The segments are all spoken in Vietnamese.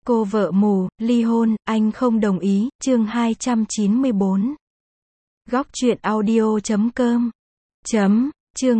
Cô vợ mù, ly hôn, anh không đồng ý, chương 294. Góc truyện audio.com Chương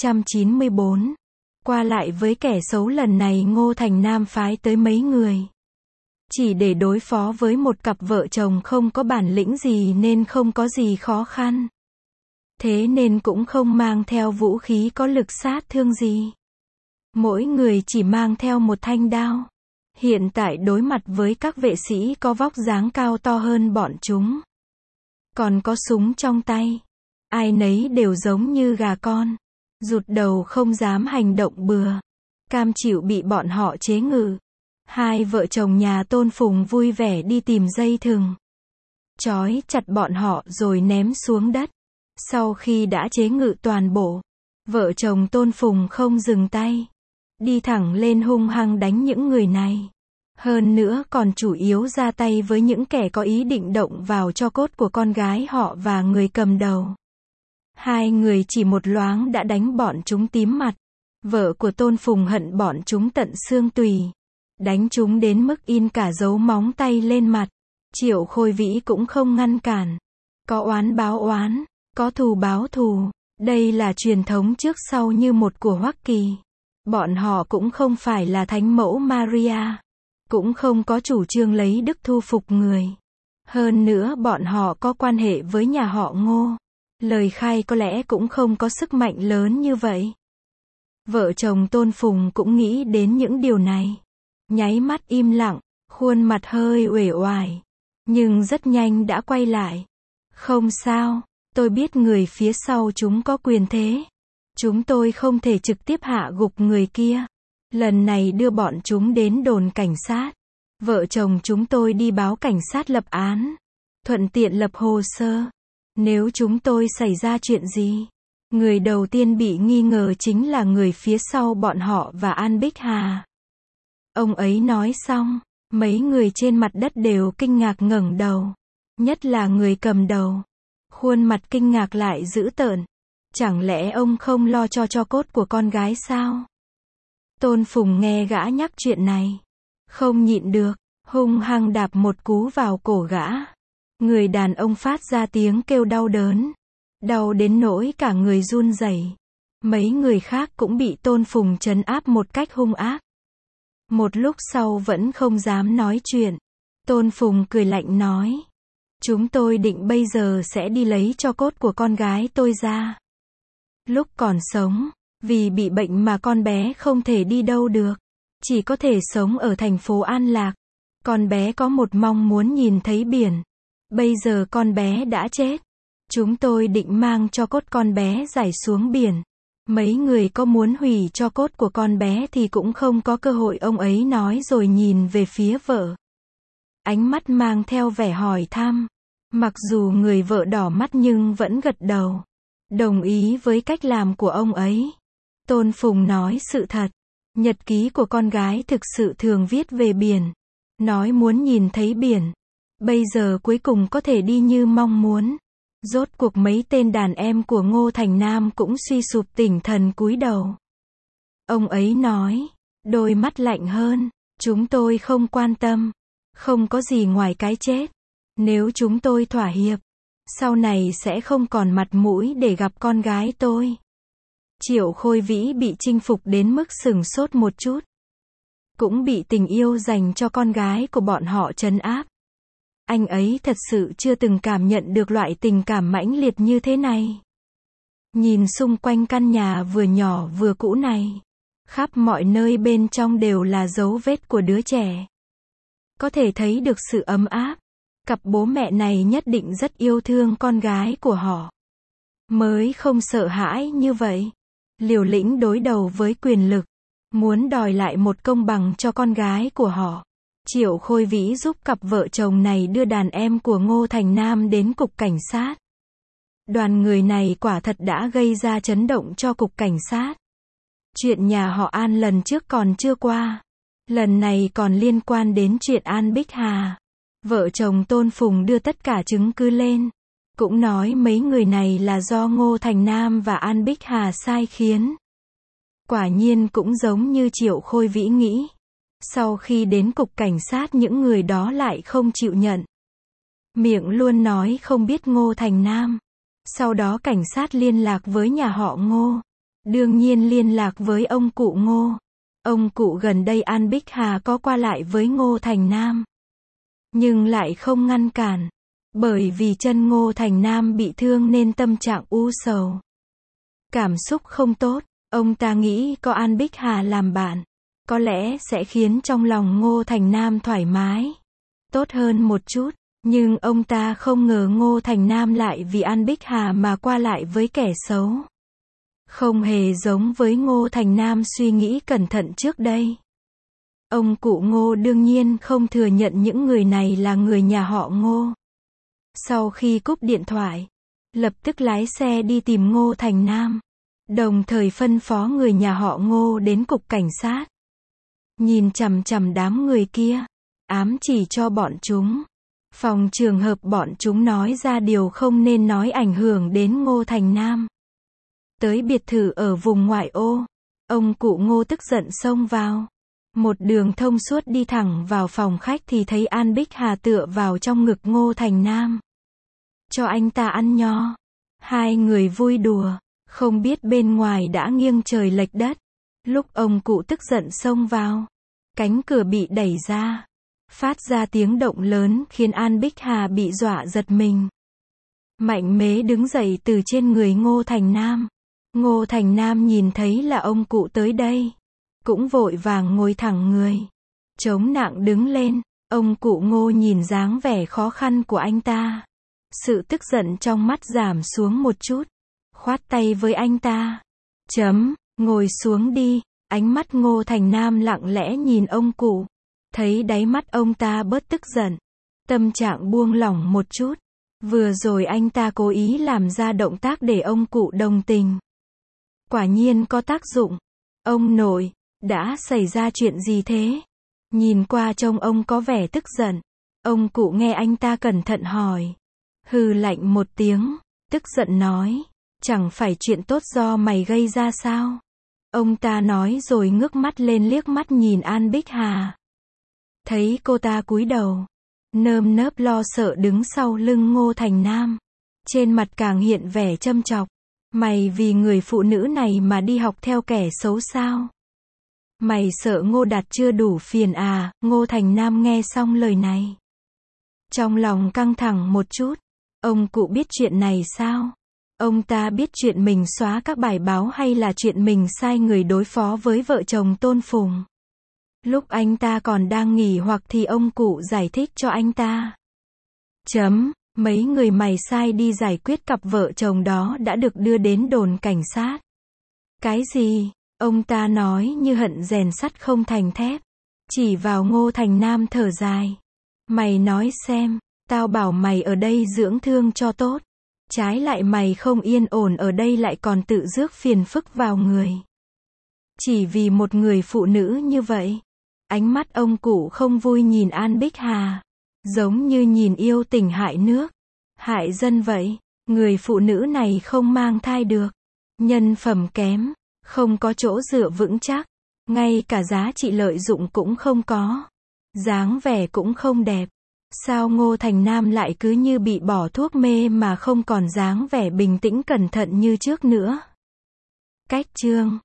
294. Qua lại với kẻ xấu lần này Ngô Thành Nam phái tới mấy người. Chỉ để đối phó với một cặp vợ chồng không có bản lĩnh gì nên không có gì khó khăn. Thế nên cũng không mang theo vũ khí có lực sát thương gì. Mỗi người chỉ mang theo một thanh đao. Hiện tại đối mặt với các vệ sĩ có vóc dáng cao to hơn bọn chúng. Còn có súng trong tay. Ai nấy đều giống như gà con. Rụt đầu không dám hành động bừa. Cam chịu bị bọn họ chế ngự. Hai vợ chồng nhà Tôn Phùng vui vẻ đi tìm dây thừng. Trói chặt bọn họ rồi ném xuống đất. Sau khi đã chế ngự toàn bộ, vợ chồng Tôn Phùng không dừng tay. Đi thẳng lên hung hăng đánh những người này. Hơn nữa còn chủ yếu ra tay với những kẻ có ý định động vào tro cốt của con gái họ và người cầm đầu. Hai người chỉ một loáng đã đánh bọn chúng tím mặt. Vợ của Tôn Phùng hận bọn chúng tận xương tùy. Đánh chúng đến mức in cả dấu móng tay lên mặt. Triệu Khôi Vĩ cũng không ngăn cản. Có oán báo oán, có thù báo thù. Đây là truyền thống trước sau như một của Hoắc Kỳ. Bọn họ cũng không phải là thánh mẫu Maria. Cũng không có chủ trương lấy đức thu phục người. Hơn nữa bọn họ có quan hệ với nhà họ Ngô. Lời khai có lẽ cũng không có sức mạnh lớn như vậy. Vợ chồng Tôn Phùng cũng nghĩ đến những điều này. Nháy mắt im lặng, khuôn mặt hơi uể oải. Nhưng rất nhanh đã quay lại. Không sao, tôi biết người phía sau chúng có quyền thế. Chúng tôi không thể trực tiếp hạ gục người kia. Lần này đưa bọn chúng đến đồn cảnh sát. Vợ chồng chúng tôi đi báo cảnh sát lập án. Thuận tiện lập hồ sơ. Nếu chúng tôi xảy ra chuyện gì, người đầu tiên bị nghi ngờ chính là người phía sau bọn họ và An Bích Hà. Ông ấy nói xong, mấy người trên mặt đất đều kinh ngạc ngẩng đầu. Nhất là người cầm đầu. Khuôn mặt kinh ngạc lại dữ tợn. Chẳng lẽ ông không lo cho cốt của con gái sao? Tôn Phùng nghe gã nhắc chuyện này. Không nhịn được, hung hăng đạp một cú vào cổ gã. Người đàn ông phát ra tiếng kêu đau đớn. Đau đến nỗi cả người run rẩy. Mấy người khác cũng bị Tôn Phùng trấn áp một cách hung ác. Một lúc sau vẫn không dám nói chuyện. Tôn Phùng cười lạnh nói. Chúng tôi định bây giờ sẽ đi lấy tro cốt của con gái tôi ra. Lúc còn sống, vì bị bệnh mà con bé không thể đi đâu được. Chỉ có thể sống ở thành phố An Lạc. Con bé có một mong muốn nhìn thấy biển. Bây giờ con bé đã chết. Chúng tôi định mang tro cốt con bé rải xuống biển. Mấy người có muốn hủy tro cốt của con bé thì cũng không có cơ hội, ông ấy nói rồi nhìn về phía vợ. Ánh mắt mang theo vẻ hỏi thăm. Mặc dù người vợ đỏ mắt nhưng vẫn gật đầu. Đồng ý với cách làm của ông ấy. Tôn Phùng nói sự thật. Nhật ký của con gái thực sự thường viết về biển. Nói muốn nhìn thấy biển. Bây giờ cuối cùng có thể đi như mong muốn. Rốt cuộc mấy tên đàn em của Ngô Thành Nam cũng suy sụp tinh thần cúi đầu. Ông ấy nói, đôi mắt lạnh hơn. Chúng tôi không quan tâm. Không có gì ngoài cái chết. Nếu chúng tôi thỏa hiệp, sau này sẽ không còn mặt mũi để gặp con gái tôi. Triệu Khôi Vĩ bị chinh phục đến mức sửng sốt một chút. Cũng bị tình yêu dành cho con gái của bọn họ trấn áp. Anh ấy thật sự chưa từng cảm nhận được loại tình cảm mãnh liệt như thế này. Nhìn xung quanh căn nhà vừa nhỏ vừa cũ này. Khắp mọi nơi bên trong đều là dấu vết của đứa trẻ. Có thể thấy được sự ấm áp. Cặp bố mẹ này nhất định rất yêu thương con gái của họ. Mới không sợ hãi như vậy. Liều lĩnh đối đầu với quyền lực. Muốn đòi lại một công bằng cho con gái của họ. Triệu Khôi Vĩ giúp cặp vợ chồng này đưa đàn em của Ngô Thành Nam đến cục cảnh sát. Đoàn người này quả thật đã gây ra chấn động cho cục cảnh sát. Chuyện nhà họ An lần trước còn chưa qua. Lần này còn liên quan đến chuyện An Bích Hà. Vợ chồng Tôn Phùng đưa tất cả chứng cứ lên. Cũng nói mấy người này là do Ngô Thành Nam và An Bích Hà sai khiến. Quả nhiên cũng giống như Triệu Khôi Vĩ nghĩ. Sau khi đến cục cảnh sát những người đó lại không chịu nhận. Miệng luôn nói không biết Ngô Thành Nam. Sau đó cảnh sát liên lạc với nhà họ Ngô. Đương nhiên liên lạc với ông cụ Ngô. Ông cụ gần đây An Bích Hà có qua lại với Ngô Thành Nam. Nhưng lại không ngăn cản. Bởi vì chân Ngô Thành Nam bị thương nên tâm trạng u sầu. Cảm xúc không tốt. Ông ta nghĩ có An Bích Hà làm bạn, có lẽ sẽ khiến trong lòng Ngô Thành Nam thoải mái, tốt hơn một chút. Nhưng ông ta không ngờ Ngô Thành Nam lại vì An Bích Hà mà qua lại với kẻ xấu. Không hề giống với Ngô Thành Nam suy nghĩ cẩn thận trước đây. Ông cụ Ngô đương nhiên không thừa nhận những người này là người nhà họ Ngô. Sau khi cúp điện thoại, lập tức lái xe đi tìm Ngô Thành Nam. Đồng thời phân phó người nhà họ Ngô đến cục cảnh sát. Nhìn chằm chằm đám người kia, ám chỉ cho bọn chúng. Phòng trường hợp bọn chúng nói ra điều không nên nói ảnh hưởng đến Ngô Thành Nam. Tới biệt thự ở vùng ngoại ô, ông cụ Ngô tức giận xông vào. Một đường thông suốt đi thẳng vào phòng khách thì thấy An Bích Hà tựa vào trong ngực Ngô Thành Nam. Cho anh ta ăn nho. Hai người vui đùa, không biết bên ngoài đã nghiêng trời lệch đất. Lúc ông cụ tức giận xông vào, cánh cửa bị đẩy ra, phát ra tiếng động lớn khiến An Bích Hà bị dọa giật mình. Mạnh mẽ đứng dậy từ trên người Ngô Thành Nam. Ngô Thành Nam nhìn thấy là ông cụ tới đây, cũng vội vàng ngồi thẳng người, chống nặng đứng lên. Ông cụ Ngô nhìn dáng vẻ khó khăn của anh ta, sự tức giận trong mắt giảm xuống một chút, khoát tay với anh ta. Ngồi xuống đi. Ánh mắt Ngô Thành Nam lặng lẽ nhìn ông cụ, thấy đáy mắt ông ta bớt tức giận, tâm trạng buông lỏng một chút. Vừa rồi anh ta cố ý làm ra động tác để ông cụ đồng tình. Quả nhiên có tác dụng. Ông nội, đã xảy ra chuyện gì thế? Nhìn qua trông ông có vẻ tức giận. Ông cụ nghe anh ta cẩn thận hỏi, hừ lạnh một tiếng, tức giận nói, chẳng phải chuyện tốt do mày gây ra sao? Ông ta nói rồi ngước mắt lên liếc mắt nhìn An Bích Hà. Thấy cô ta cúi đầu, nơm nớp lo sợ đứng sau lưng Ngô Thành Nam. Trên mặt càng hiện vẻ châm chọc. Mày vì người phụ nữ này mà đi học theo kẻ xấu sao? Mày sợ Ngô Đạt chưa đủ phiền à? Ngô Thành Nam nghe xong lời này, trong lòng căng thẳng một chút. Ông cụ biết chuyện này sao? Ông ta biết chuyện mình xóa các bài báo hay là chuyện mình sai người đối phó với vợ chồng Tôn Phùng? Lúc anh ta còn đang nghỉ hoặc thì ông cụ giải thích cho anh ta. Mấy người mày sai đi giải quyết cặp vợ chồng đó đã được đưa đến đồn cảnh sát. Cái gì? Ông ta nói như hận rèn sắt không thành thép. Chỉ vào Ngô Thành Nam thở dài. Mày nói xem, tao bảo mày ở đây dưỡng thương cho tốt. Trái lại mày không yên ổn ở đây lại còn tự rước phiền phức vào người. Chỉ vì một người phụ nữ như vậy. Ánh mắt ông cụ không vui nhìn An Bích Hà, giống như nhìn yêu tình hại nước, hại dân vậy. Người phụ nữ này không mang thai được, nhân phẩm kém, không có chỗ dựa vững chắc, ngay cả giá trị lợi dụng cũng không có, dáng vẻ cũng không đẹp. Sao Ngô Thành Nam lại cứ như bị bỏ thuốc mê mà không còn dáng vẻ bình tĩnh cẩn thận như trước nữa? Cách chương